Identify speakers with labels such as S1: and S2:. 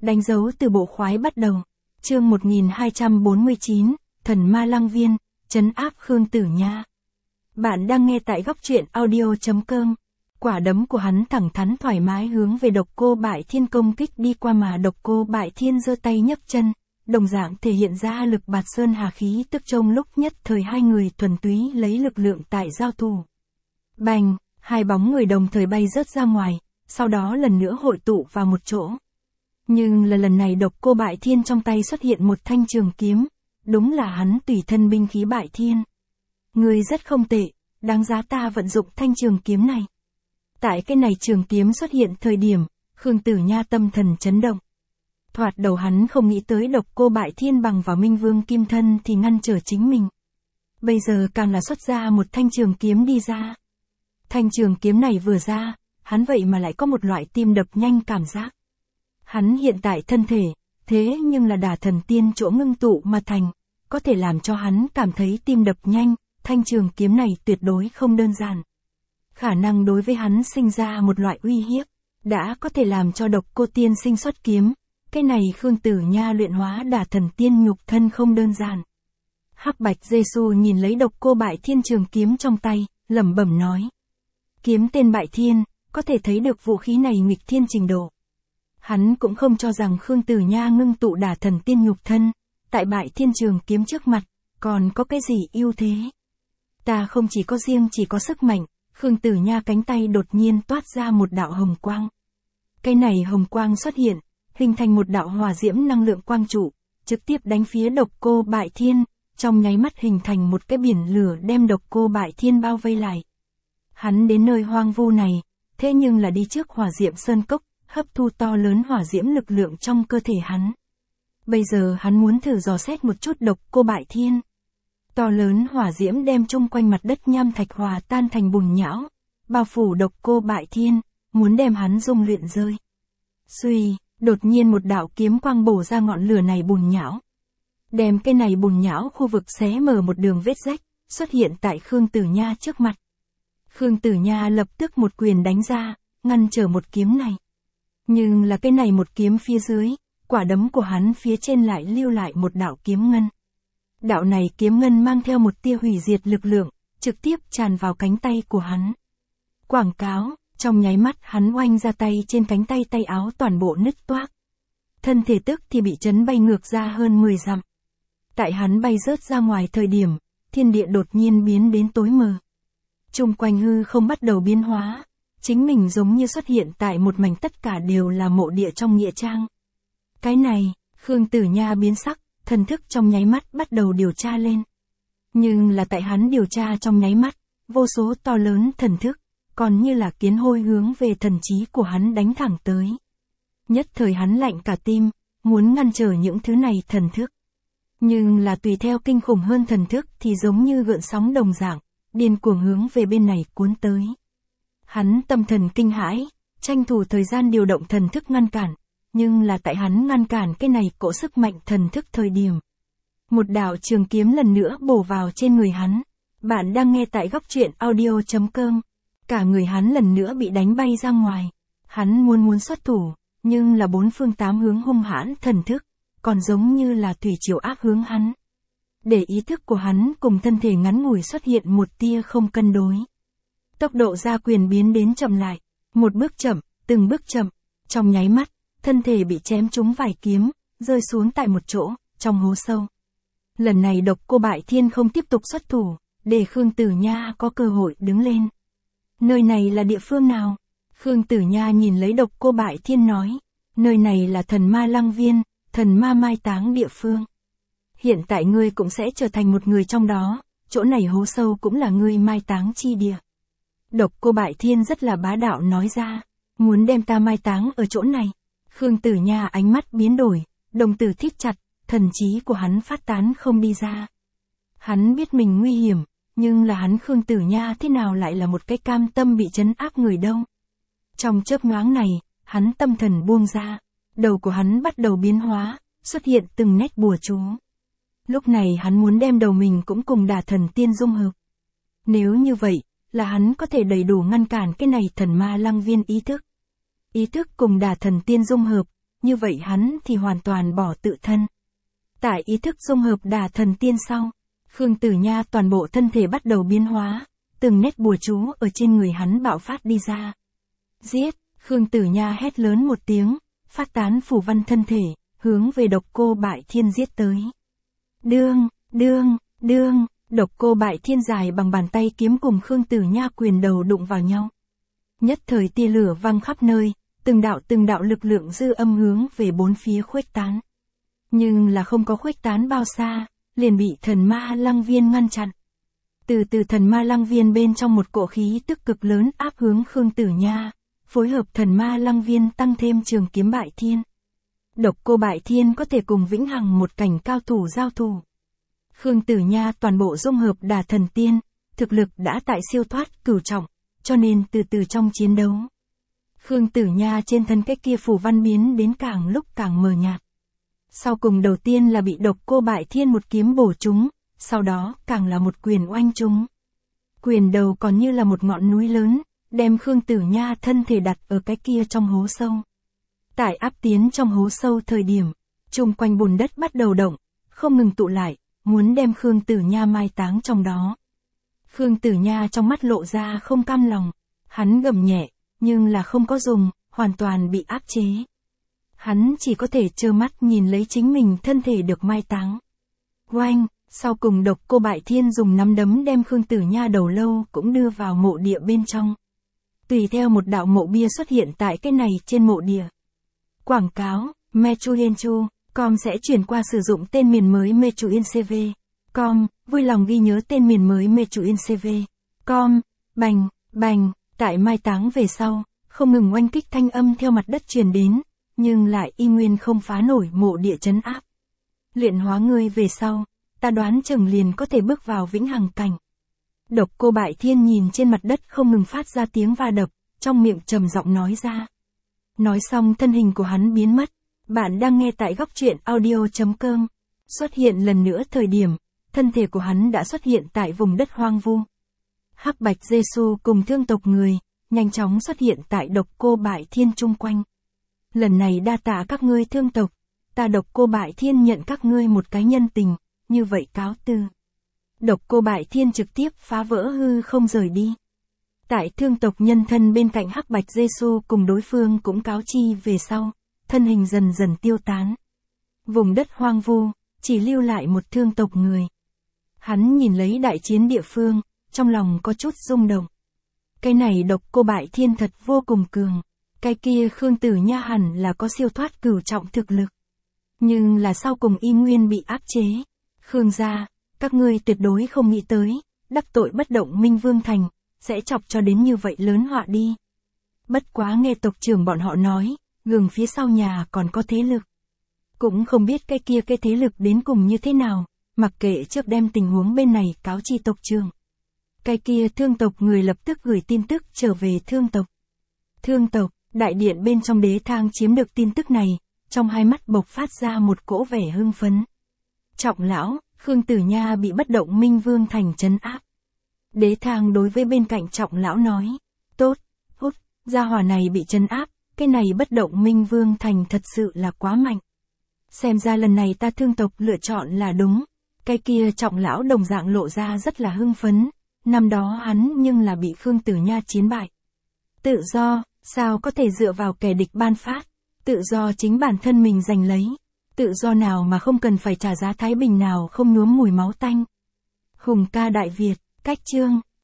S1: Đánh dấu từ bộ khoái bắt đầu. Chương 1249, Thần Ma Lăng Viên, trấn áp Khương Tử Nha. Bạn đang nghe tại góc truyện audio.com. Quả đấm của hắn thẳng thắn thoải mái hướng về Độc Cô Bại Thiên công kích đi qua mà Độc Cô Bại Thiên giơ tay nhấc chân, đồng dạng thể hiện ra lực bạt sơn hà khí tức trong lúc nhất thời hai người thuần túy lấy lực lượng tại giao thủ. Bành, hai bóng người đồng thời bay rớt ra ngoài, sau đó lần nữa hội tụ vào một chỗ. Nhưng lần này Độc Cô Bại Thiên trong tay xuất hiện một thanh trường kiếm, đúng là hắn tùy thân binh khí Bại Thiên. Người rất không tệ, đáng giá ta vận dụng thanh trường kiếm này. Tại cái này trường kiếm xuất hiện thời điểm, Khương Tử Nha tâm thần chấn động. Thoạt đầu hắn không nghĩ tới Độc Cô Bại Thiên bằng vào Minh Vương Kim Thân thì ngăn trở chính mình. Bây giờ càng là xuất ra một thanh trường kiếm đi ra. Thanh trường kiếm này vừa ra, hắn vậy mà lại có một loại tim đập nhanh cảm giác. Hắn hiện tại thân thể, thế nhưng là Đả Thần Tiên chỗ ngưng tụ mà thành, có thể làm cho hắn cảm thấy tim đập nhanh, thanh trường kiếm này tuyệt đối không đơn giản. Khả năng đối với hắn sinh ra một loại uy hiếp, đã có thể làm cho Độc Cô Tiên sinh xuất kiếm, cái này Khương Tử Nha luyện hóa Đả Thần Tiên nhục thân không đơn giản. Hắc Bạch Giê-xu nhìn lấy Độc Cô Bại Thiên trường kiếm trong tay, lẩm bẩm nói. Kiếm tên Bại Thiên, có thể thấy được vũ khí này nghịch thiên trình độ. Hắn cũng không cho rằng Khương Tử Nha ngưng tụ Đả Thần Tiên nhục thân, tại Bại Thiên trường kiếm trước mặt, còn có cái gì ưu thế. Ta không chỉ có sức mạnh, Khương Tử Nha cánh tay đột nhiên toát ra một đạo hồng quang. Cái này hồng quang xuất hiện, hình thành một đạo hỏa diễm năng lượng quang trụ, trực tiếp đánh phía Độc Cô Bại Thiên, trong nháy mắt hình thành một cái biển lửa đem Độc Cô Bại Thiên bao vây lại. Hắn đến nơi hoang vu này, thế nhưng là đi trước hỏa diễm sơn cốc, hấp thu to lớn hỏa diễm lực lượng trong cơ thể hắn. Bây giờ hắn muốn thử dò xét một chút Độc Cô Bại Thiên. To lớn hỏa diễm đem chung quanh mặt đất nham thạch hòa tan thành bùn nhão, bao phủ Độc Cô Bại Thiên, muốn đem hắn dung luyện rơi. Xuy, đột nhiên một đạo kiếm quang bổ ra ngọn lửa này bùn nhão. Đem cái này bùn nhão khu vực xé mở một đường vết rách, xuất hiện tại Khương Tử Nha trước mặt. Khương Tử Nha lập tức một quyền đánh ra, ngăn trở một kiếm này. Nhưng là cái này một kiếm phía dưới, quả đấm của hắn phía trên lại lưu lại một đạo kiếm ngân. Đạo này kiếm ngân mang theo một tia hủy diệt lực lượng, trực tiếp tràn vào cánh tay của hắn. Quảng cáo, trong nháy mắt hắn oanh ra tay trên cánh tay tay áo toàn bộ nứt toác. Thân thể tức thì bị chấn bay ngược ra hơn 10 dặm. Tại hắn bay rớt ra ngoài thời điểm, thiên địa đột nhiên biến đến tối mờ. Chung quanh hư không bắt đầu biến hóa, chính mình giống như xuất hiện tại một mảnh tất cả đều là mộ địa trong nghĩa trang. Cái này, Khương Tử Nha biến sắc, thần thức trong nháy mắt bắt đầu điều tra lên. Nhưng là tại hắn điều tra trong nháy mắt, vô số to lớn thần thức, còn như là kiến hôi hướng về thần trí của hắn đánh thẳng tới. Nhất thời hắn lạnh cả tim, muốn ngăn trở những thứ này thần thức. Nhưng là tùy theo kinh khủng hơn thần thức thì giống như gợn sóng đồng dạng, điên cuồng hướng về bên này cuốn tới. Hắn tâm thần kinh hãi, tranh thủ thời gian điều động thần thức ngăn cản, nhưng là tại hắn ngăn cản cái này cỗ sức mạnh thần thức thời điểm. Một đạo trường kiếm lần nữa bổ vào trên người hắn. Bạn đang nghe tại góc truyện audio.com. Cả người hắn lần nữa bị đánh bay ra ngoài. Hắn muốn xuất thủ, nhưng là bốn phương tám hướng hung hãn thần thức, còn giống như là thủy triều áp hướng hắn. Để ý thức của hắn cùng thân thể ngắn ngủi xuất hiện một tia không cân đối. Tốc độ ra quyền biến đến chậm lại, một bước chậm, từng bước chậm, trong nháy mắt, thân thể bị chém trúng vài kiếm, rơi xuống tại một chỗ, trong hố sâu. Lần này Độc Cô Bại Thiên không tiếp tục xuất thủ, để Khương Tử Nha có cơ hội đứng lên. Nơi này là địa phương nào? Khương Tử Nha nhìn lấy Độc Cô Bại Thiên nói, nơi này là Thần Ma Lăng Viên, thần ma mai táng địa phương. Hiện tại ngươi cũng sẽ trở thành một người trong đó, chỗ này hố sâu cũng là ngươi mai táng chi địa. Độc Cô Bại Thiên rất là bá đạo nói ra, muốn đem ta mai táng ở chỗ này. Khương Tử Nha ánh mắt biến đổi, đồng tử thít chặt, thần trí của hắn phát tán không đi ra. Hắn biết mình nguy hiểm, nhưng là hắn Khương Tử Nha thế nào lại là một cái cam tâm bị trấn áp người đâu. Trong chớp nhoáng này, hắn tâm thần buông ra, đầu của hắn bắt đầu biến hóa, xuất hiện từng nét bùa chú. Lúc này hắn muốn đem đầu mình cũng cùng Đả Thần Tiên dung hợp. Nếu như vậy, là hắn có thể đầy đủ ngăn cản cái này Thần Ma Lăng Viên ý thức. Ý thức cùng Đả Thần Tiên dung hợp, như vậy hắn thì hoàn toàn bỏ tự thân. Tại ý thức dung hợp đà thần tiên sau, Khương Tử Nha toàn bộ thân thể bắt đầu biến hóa, từng nét bùa chú ở trên người hắn bạo phát đi ra. Giết, Khương Tử Nha hét lớn một tiếng, phát tán phù văn thân thể, hướng về Độc Cô Bại Thiên giết tới. Đương, Độc Cô Bại Thiên dài bằng bàn tay kiếm cùng Khương Tử Nha quyền đầu đụng vào nhau. Nhất thời tia lửa văng khắp nơi, từng đạo lực lượng dư âm hướng về bốn phía khuếch tán. Nhưng là không có khuếch tán bao xa, liền bị thần ma lăng viên ngăn chặn. Từ thần ma lăng viên bên trong một cỗ khí tức cực lớn áp hướng Khương Tử Nha, phối hợp thần ma lăng viên tăng thêm trường kiếm Bại Thiên. Độc Cô Bại Thiên có thể cùng vĩnh hằng một cảnh cao thủ giao thủ. Khương Tử Nha toàn bộ dung hợp đà thần tiên, thực lực đã tại siêu thoát cửu trọng, cho nên từ trong chiến đấu. Khương Tử Nha trên thân cái kia phù văn biến đến càng lúc càng mờ nhạt. Sau cùng đầu tiên là bị Độc Cô Bại Thiên một kiếm bổ trúng, sau đó càng là một quyền oanh trúng. Quyền đầu còn như là một ngọn núi lớn, đem Khương Tử Nha thân thể đặt ở cái kia trong hố sâu. Tại áp tiến trong hố sâu thời điểm, chung quanh bùn đất bắt đầu động, không ngừng tụ lại, muốn đem Khương Tử Nha mai táng trong đó. Khương Tử Nha trong mắt lộ ra không cam lòng, hắn gầm nhẹ, nhưng là không có dùng, hoàn toàn bị áp chế. Hắn chỉ có thể trơ mắt nhìn lấy chính mình thân thể được mai táng. Oanh, sau cùng Độc Cô Bại Thiên dùng nắm đấm đem Khương Tử Nha đầu lâu cũng đưa vào mộ địa bên trong. Tùy theo một đạo mộ bia xuất hiện tại cái này trên mộ địa. Quảng cáo, Mechuyenchu.com sẽ chuyển qua sử dụng tên miền mới Mechuyencv.com, vui lòng ghi nhớ tên miền mới Mechuyencv.com, bành, tại mai táng về sau, không ngừng oanh kích thanh âm theo mặt đất truyền đến, nhưng lại y nguyên không phá nổi mộ địa trấn áp. Luyện hóa ngươi về sau, ta đoán chừng liền có thể bước vào vĩnh hằng cảnh. Độc Cô Bại Thiên nhìn trên mặt đất không ngừng phát ra tiếng va đập, trong miệng trầm giọng nói ra. Nói xong thân hình của hắn biến mất. Bạn đang nghe tại góc truyện audio.com. Xuất hiện lần nữa thời điểm, thân thể của hắn đã xuất hiện tại vùng đất hoang vu. Hắc Bạch Giê-xu cùng thương tộc người, nhanh chóng xuất hiện tại Độc Cô Bại Thiên chung quanh. Lần này đa tạ các ngươi thương tộc, ta Độc Cô Bại Thiên nhận các ngươi một cái nhân tình, như vậy cáo từ. Độc Cô Bại Thiên trực tiếp phá vỡ hư không rời đi. Tại thương tộc nhân thân bên cạnh Hắc Bạch Giê-xu cùng đối phương cũng cáo chi về sau, thân hình dần dần tiêu tán. Vùng đất hoang vu, chỉ lưu lại một thương tộc người. Hắn nhìn lấy đại chiến địa phương, trong lòng có chút rung động. Cái này Độc Cô Bại Thiên thật vô cùng cường. Cái kia Khương Tử Nha hẳn là có siêu thoát cửu trọng thực lực. Nhưng là sau cùng y nguyên bị áp chế. Khương gia, các ngươi tuyệt đối không nghĩ tới, đắc tội bất động Minh Vương Thành, sẽ chọc cho đến như vậy lớn họa đi. Bất quá nghe tộc trưởng bọn họ nói, gừng phía sau nhà còn có thế lực. Cũng không biết cái thế lực đến cùng như thế nào, mặc kệ trước đem tình huống bên này cáo chi tộc trưởng. Cái kia thương tộc người lập tức gửi tin tức trở về thương tộc. Thương tộc, đại điện bên trong Đế Thang chiếm được tin tức này, trong hai mắt bộc phát ra một cỗ vẻ hưng phấn. Trọng lão, Khương Tử Nha bị bất động Minh Vương Thành trấn áp. Đế Thang đối với bên cạnh Trọng lão nói, tốt, gia hỏa này bị trấn áp, cái này bất động Minh Vương Thành thật sự là quá mạnh. Xem ra lần này ta thương tộc lựa chọn là đúng. Cái kia Trọng lão đồng dạng lộ ra rất là hưng phấn, năm đó hắn nhưng là bị Khương Tử Nha chiến bại. Tự do, sao có thể dựa vào kẻ địch ban phát, tự do chính bản thân mình giành lấy, tự do nào mà không cần phải trả giá thái bình nào không nhuốm mùi máu tanh. Hùng ca Đại Việt, cách chương